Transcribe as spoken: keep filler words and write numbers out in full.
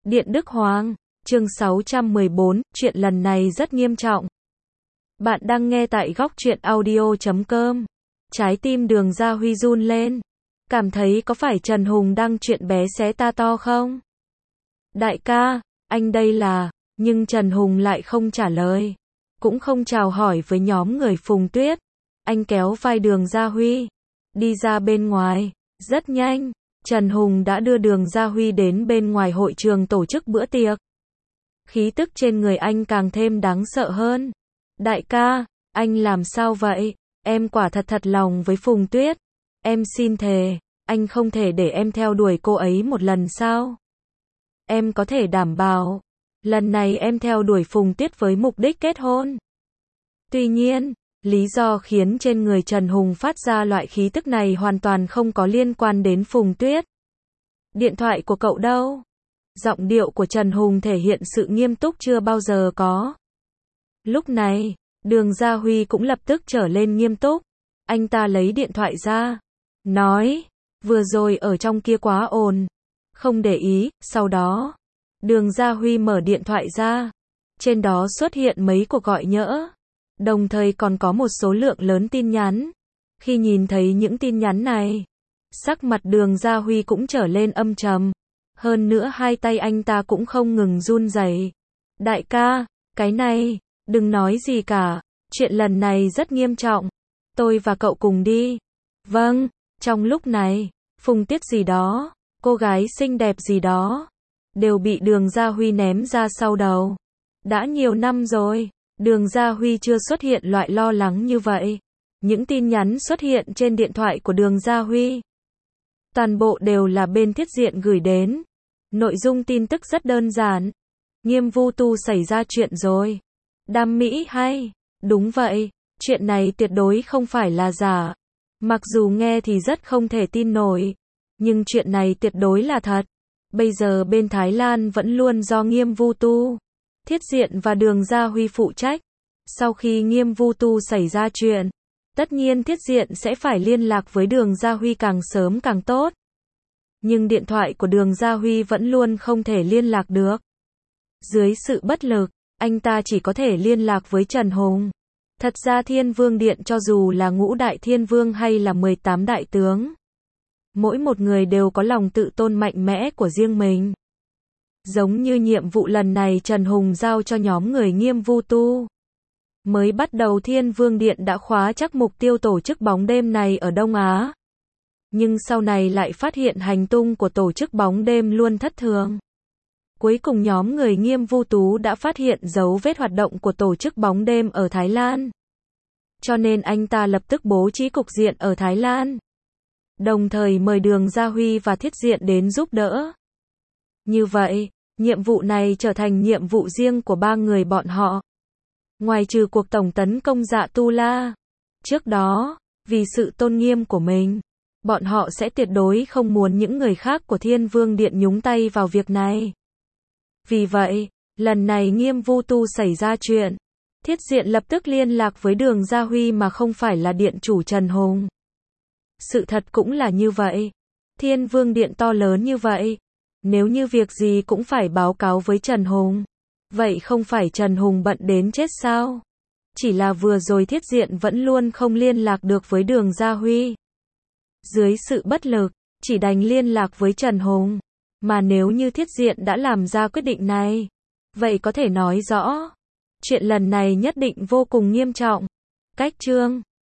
Điện Đức Hoàng, chương sáu trăm mười bốn, chuyện lần này rất nghiêm trọng. Bạn đang nghe tại góc truyện audio chấm com. Trái tim Đường Gia Huy run lên. Cảm thấy có phải Trần Hùng đăng chuyện bé xé ta to không? Đại ca, anh đây là... Nhưng Trần Hùng lại không trả lời. Cũng không chào hỏi với nhóm người Phùng Tuyết. Anh kéo vai Đường Gia Huy. Đi ra bên ngoài. Rất nhanh, Trần Hùng đã đưa Đường Gia Huy đến bên ngoài hội trường tổ chức bữa tiệc. Khí tức trên người anh càng thêm đáng sợ hơn. Đại ca, anh làm sao vậy? Em quả thật thật lòng với Phùng Tuyết. Em xin thề, anh không thể để em theo đuổi cô ấy một lần sao? Em có thể đảm bảo, lần này em theo đuổi Phùng Tuyết với mục đích kết hôn. Tuy nhiên, lý do khiến trên người Trần Hùng phát ra loại khí tức này hoàn toàn không có liên quan đến Phùng Tuyết. Điện thoại của cậu đâu? Giọng điệu của Trần Hùng thể hiện sự nghiêm túc chưa bao giờ có. Lúc này, Đường Gia Huy cũng lập tức trở lên nghiêm túc. Anh ta lấy điện thoại ra, nói, vừa rồi ở trong kia quá ồn. Không để ý, sau đó, Đường Gia Huy mở điện thoại ra. Trên đó xuất hiện mấy cuộc gọi nhỡ. Đồng thời còn có một số lượng lớn tin nhắn. Khi nhìn thấy những tin nhắn này, sắc mặt Đường Gia Huy cũng trở lên âm trầm. Hơn nữa hai tay anh ta cũng không ngừng run rẩy. Đại ca, cái này, đừng nói gì cả. Chuyện lần này rất nghiêm trọng. Tôi và cậu cùng đi. Vâng, trong lúc này, Phùng Tuyết gì đó, cô gái xinh đẹp gì đó, đều bị Đường Gia Huy ném ra sau đầu. Đã nhiều năm rồi, Đường Gia Huy chưa xuất hiện loại lo lắng như vậy. Những tin nhắn xuất hiện trên điện thoại của Đường Gia Huy, toàn bộ đều là bên Thiết Diện gửi đến. Nội dung tin tức rất đơn giản. Nghiêm Vu Tu xảy ra chuyện rồi. Đam Mỹ hay? Đúng vậy, chuyện này tuyệt đối không phải là giả. Mặc dù nghe thì rất không thể tin nổi, nhưng chuyện này tuyệt đối là thật. Bây giờ bên Thái Lan vẫn luôn do Nghiêm Vu Tu, Thiết Diện và Đường Gia Huy phụ trách. Sau khi Nghiêm Vu Tu xảy ra chuyện, tất nhiên Thiết Diện sẽ phải liên lạc với Đường Gia Huy càng sớm càng tốt. Nhưng điện thoại của Đường Gia Huy vẫn luôn không thể liên lạc được. Dưới sự bất lực, anh ta chỉ có thể liên lạc với Trần Hùng. Thật ra Thiên Vương Điện cho dù là ngũ đại thiên vương hay là mười tám đại tướng, mỗi một người đều có lòng tự tôn mạnh mẽ của riêng mình. Giống như nhiệm vụ lần này Trần Hùng giao cho nhóm người Nghiêm Vu Tu. Mới bắt đầu Thiên Vương Điện đã khóa chắc mục tiêu tổ chức bóng đêm này ở Đông Á. Nhưng sau này lại phát hiện hành tung của tổ chức bóng đêm luôn thất thường. Cuối cùng nhóm người Nghiêm Vu Tú đã phát hiện dấu vết hoạt động của tổ chức bóng đêm ở Thái Lan. Cho nên anh ta lập tức bố trí cục diện ở Thái Lan. Đồng thời mời Đường Gia Huy và Thiết Diện đến giúp đỡ. Như vậy, nhiệm vụ này trở thành nhiệm vụ riêng của ba người bọn họ. Ngoài trừ cuộc tổng tấn công Dạ Tu La. Trước đó, vì sự tôn nghiêm của mình, bọn họ sẽ tuyệt đối không muốn những người khác của Thiên Vương Điện nhúng tay vào việc này. Vì vậy, lần này Nghiêm Vu Tu xảy ra chuyện, Thiết Diện lập tức liên lạc với Đường Gia Huy mà không phải là điện chủ Trần Hùng. Sự thật cũng là như vậy. Thiên Vương Điện to lớn như vậy, nếu như việc gì cũng phải báo cáo với Trần Hùng, vậy không phải Trần Hùng bận đến chết sao? Chỉ là vừa rồi Thiết Diện vẫn luôn không liên lạc được với Đường Gia Huy. Dưới sự bất lực, chỉ đành liên lạc với Trần Hùng. Mà nếu như Thiết Diện đã làm ra quyết định này, vậy có thể nói rõ, chuyện lần này nhất định vô cùng nghiêm trọng. Cách chương